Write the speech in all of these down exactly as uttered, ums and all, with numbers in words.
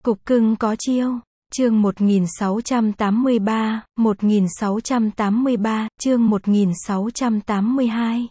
Cục cưng có chiêu. Chương một nghìn sáu trăm tám mươi ba, một nghìn sáu trăm tám mươi ba, chương một nghìn sáu trăm tám mươi hai.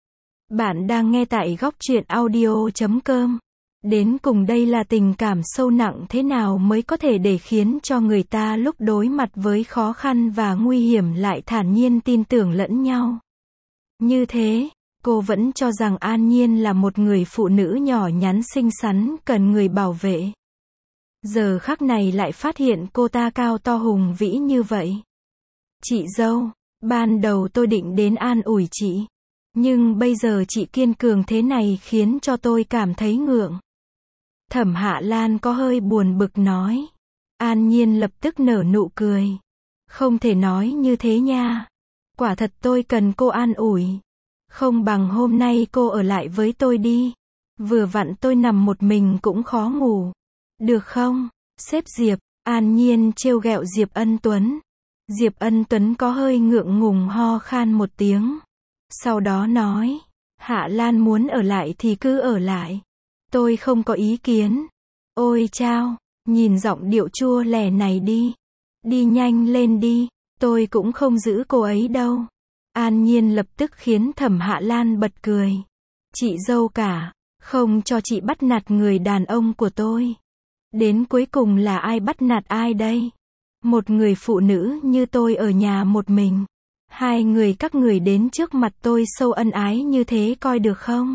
Bạn đang nghe tại góc truyện audio chấm com. Đến cùng đây là tình cảm sâu nặng thế nào mới có thể để khiến cho người ta lúc đối mặt với khó khăn và nguy hiểm lại thản nhiên tin tưởng lẫn nhau. Như thế, cô vẫn cho rằng An Nhiên là một người phụ nữ nhỏ nhắn xinh xắn cần người bảo vệ. Giờ khắc này lại phát hiện cô ta cao to hùng vĩ như vậy. Chị dâu, ban đầu tôi định đến an ủi chị. Nhưng bây giờ chị kiên cường thế này khiến cho tôi cảm thấy ngượng. Thẩm Hạ Lan có hơi buồn bực nói. An Nhiên lập tức nở nụ cười. Không thể nói như thế nha. Quả thật tôi cần cô an ủi. Không bằng hôm nay cô ở lại với tôi đi. Vừa vặn tôi nằm một mình cũng khó ngủ. Được không, sếp Diệp? An Nhiên trêu ghẹo Diệp Ân Tuấn. Diệp Ân Tuấn có hơi ngượng ngùng ho khan một tiếng. Sau đó nói, Hạ Lan muốn ở lại thì cứ ở lại. Tôi không có ý kiến. Ôi chao, nhìn giọng điệu chua lè này đi. Đi nhanh lên đi, tôi cũng không giữ cô ấy đâu. An Nhiên lập tức khiến Thẩm Hạ Lan bật cười. Chị dâu cả, không cho chị bắt nạt người đàn ông của tôi. Đến cuối cùng là ai bắt nạt ai đây? Một người phụ nữ như tôi ở nhà một mình. Hai người các người đến trước mặt tôi sâu ân ái như thế coi được không?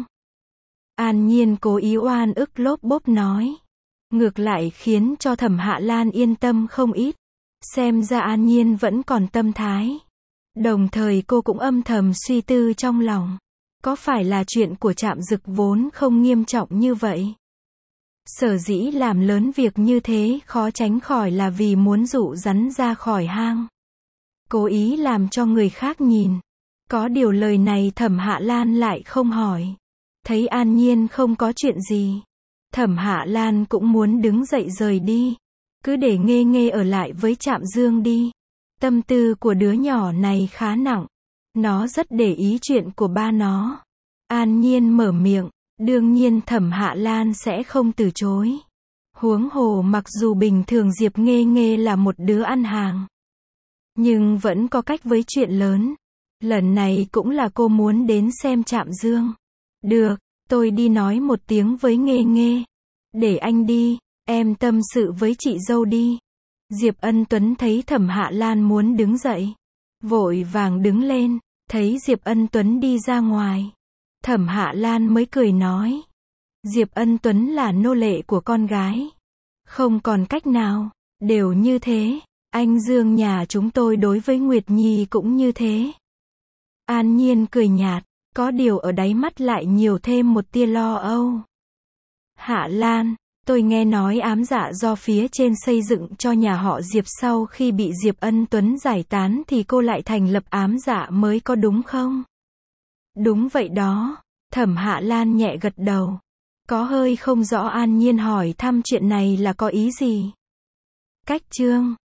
An Nhiên cố ý oan ức lốp bốp nói. Ngược lại khiến cho Thẩm Hạ Lan yên tâm không ít. Xem ra An Nhiên vẫn còn tâm thái. Đồng thời cô cũng âm thầm suy tư trong lòng. Có phải là chuyện của Trạm Dực vốn không nghiêm trọng như vậy? Sở dĩ làm lớn việc như thế khó tránh khỏi là vì muốn dụ rắn ra khỏi hang. Cố ý làm cho người khác nhìn. Có điều lời này Thẩm Hạ Lan lại không hỏi. Thấy An Nhiên không có chuyện gì. Thẩm Hạ Lan cũng muốn đứng dậy rời đi. Cứ để Nghê Nghê ở lại với Trạm Dương đi. Tâm tư của đứa nhỏ này khá nặng. Nó rất để ý chuyện của ba nó. An Nhiên mở miệng. Đương nhiên Thẩm Hạ Lan sẽ không từ chối. Huống hồ mặc dù bình thường Diệp Nghê Nghê là một đứa ăn hàng. Nhưng vẫn có cách với chuyện lớn. Lần này cũng là cô muốn đến xem Trạm Dương. Được, tôi đi nói một tiếng với Nghê Nghê. Để anh đi, em tâm sự với chị dâu đi. Diệp Ân Tuấn thấy Thẩm Hạ Lan muốn đứng dậy. Vội vàng đứng lên, thấy Diệp Ân Tuấn đi ra ngoài. Thẩm Hạ Lan mới cười nói. Diệp Ân Tuấn là nô lệ của con gái. Không còn cách nào, đều như thế. Anh Dương nhà chúng tôi đối với Nguyệt Nhi cũng như thế. An Nhiên cười nhạt, có điều ở đáy mắt lại nhiều thêm một tia lo âu. Hạ Lan, tôi nghe nói ám dạ do phía trên xây dựng cho nhà họ Diệp sau khi bị Diệp Ân Tuấn giải tán thì cô lại thành lập ám dạ mới có đúng không? Đúng vậy đó, Thẩm Hạ Lan nhẹ gật đầu. Có hơi không rõ An Nhiên hỏi thăm chuyện này là có ý gì. Cách chương